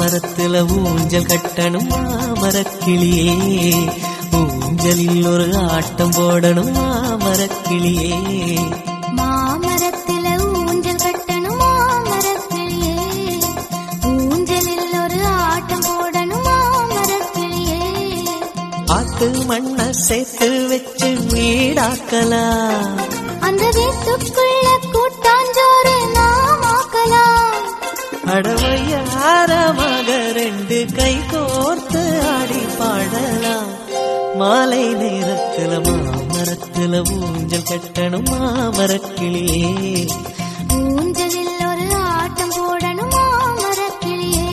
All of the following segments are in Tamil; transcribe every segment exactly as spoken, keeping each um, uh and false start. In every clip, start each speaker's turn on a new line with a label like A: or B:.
A: மாமரத்துல ஊஞ்சல் கட்டணும் மாமரக்கிளியே, ஊஞ்சலில் ஒரு ஆட்டம் போடணும் மாமரக்கிளியே.
B: மாமரத்துல ஊஞ்சல் கட்டணும் மாமரக்கிளியே, ஊஞ்சலில் ஒரு ஆட்டம் போடணும் மாமரக்கிளியே.
A: ஆத்து மண்ண சேர்த்து வச்சு வீடாக்கலாம்,
B: அந்த வீட்டுக்குள்ள கூட்டாஞ்சோறு நாம் ஆக்கலாம்.
A: அடவையாரமாக ரெண்டு கை கோர்த்து ஆடி பாடலாம். மாலை நேரத்துல மாமரத்துல ஊஞ்சல் கட்டணும் மாமரக்கிளியே,
B: ஊஞ்சலில் ஒரு ஆட்டம் போடணும் மாமரக்கிளியே.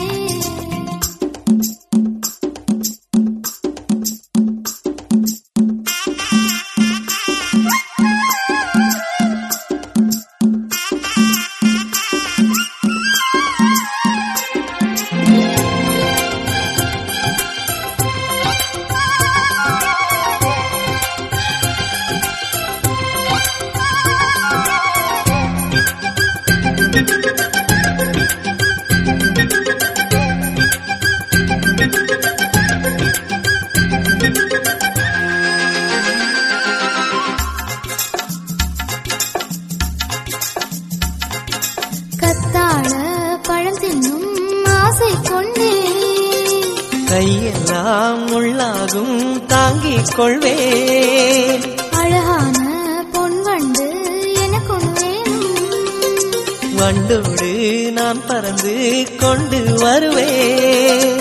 B: கத்தாழ பழம் தின்னும் ஆசை கொண்டே,
A: கையெல்லாம் உள்ளாகும் தாங்கிக் கொள்வே.
B: அழகான பொன் வண்டு எனக்கொன்று வேணும்,
A: வண்டோடு நான் பறந்து கொண்டு வருவேன்.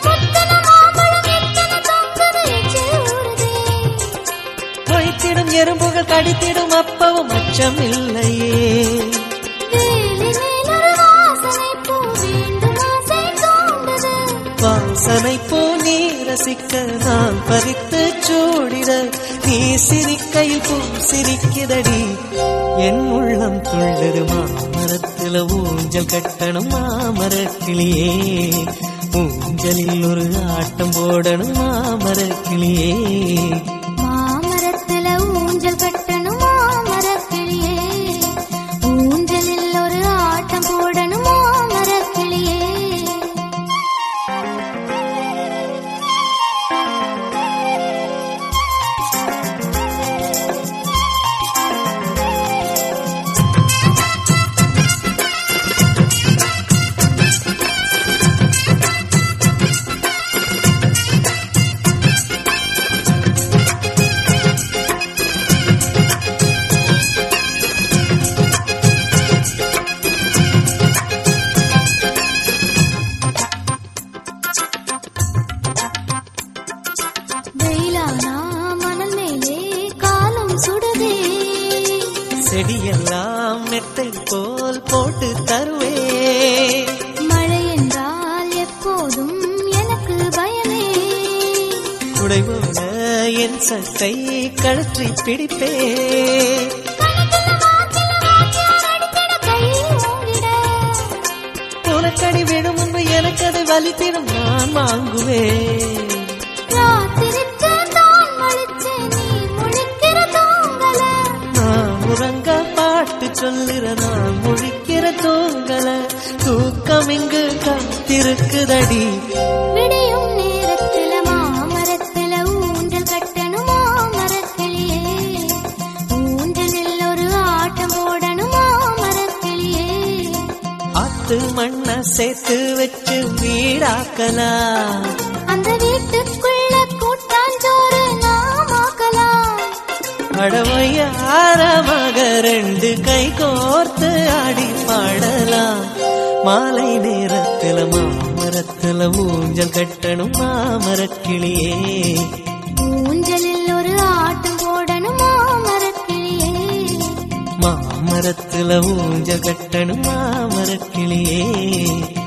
A: பொய்த்திடும் எறும்புகள் கடித்திடும் அப்பவும் அச்சம் இல்லையே. வாசனை பூ நீ ரசிக்க நான் பறித்து சூடிட, நீ சிரிக்கையில் பூ சிரிக்குதடி என் உள்ளம் துள்ளுது. மாமரத்துல ஊஞ்சல் கட்டணும் மாமரக்கிளியே, ஊஞ்சலில் ஒரு ஆட்டம் போடணும் மாமரக்கிளியே.
B: மாமரத்துல ஊஞ்சல் கட்டணும் மாமரக்கிளியே, ஊஞ்சலில் ஒரு ஆட்டம் போடணும் மாமரக்கிளியே. வெயிலானா மணல் மேலே காலம் சுடுதே,
A: செடியெல்லாம் மெத்தை போல் போட்டு தருவே.
B: மழை என்றால் எப்போதும் எனக்கு பயமே,
A: குடை போல என் சட்டை கழற்றி பிடிப்பே. உனக்கடி விடும் முன்பு எனக்கு அது வலித்திடும் நான் வாங்குவேன். நான் உறங்க பாட்டு சொல்லுற நான் முழிக்கிற தூங்கல, தூக்கம் இங்கு காத்திருக்குதடி.
B: விடியும் நேரத்துல மாமரத்துல ஊஞ்சல் கட்டணும் மாமரக்கிளியே, ஊஞ்சலில் ஒரு ஆட்டம் போடணும் மாமரக்கிளியே.
A: ஆத்து மண்ண சேர்த்து வச்சு வீடாக்கலாம்,
B: அந்த வீட்டுக்குள்ள கூட்டாஞ்சோறு நாம் ஆக்கலாம்.
A: அடவையாரமாக ரெண்டு கை கோர்த்து ஆடி பாடலாம். மாலை நேரத்துல மாமரத்துல ஊஞ்சல் கட்டணும் மாமரக்கிளியே,
B: ஊஞ்சலில் ஒரு ஆட்டம் போடணும் மாமரக்கிளியே.
A: மாமரத்துல ஊஞ்சல் கட்டணும் மாமரக்கிளியே.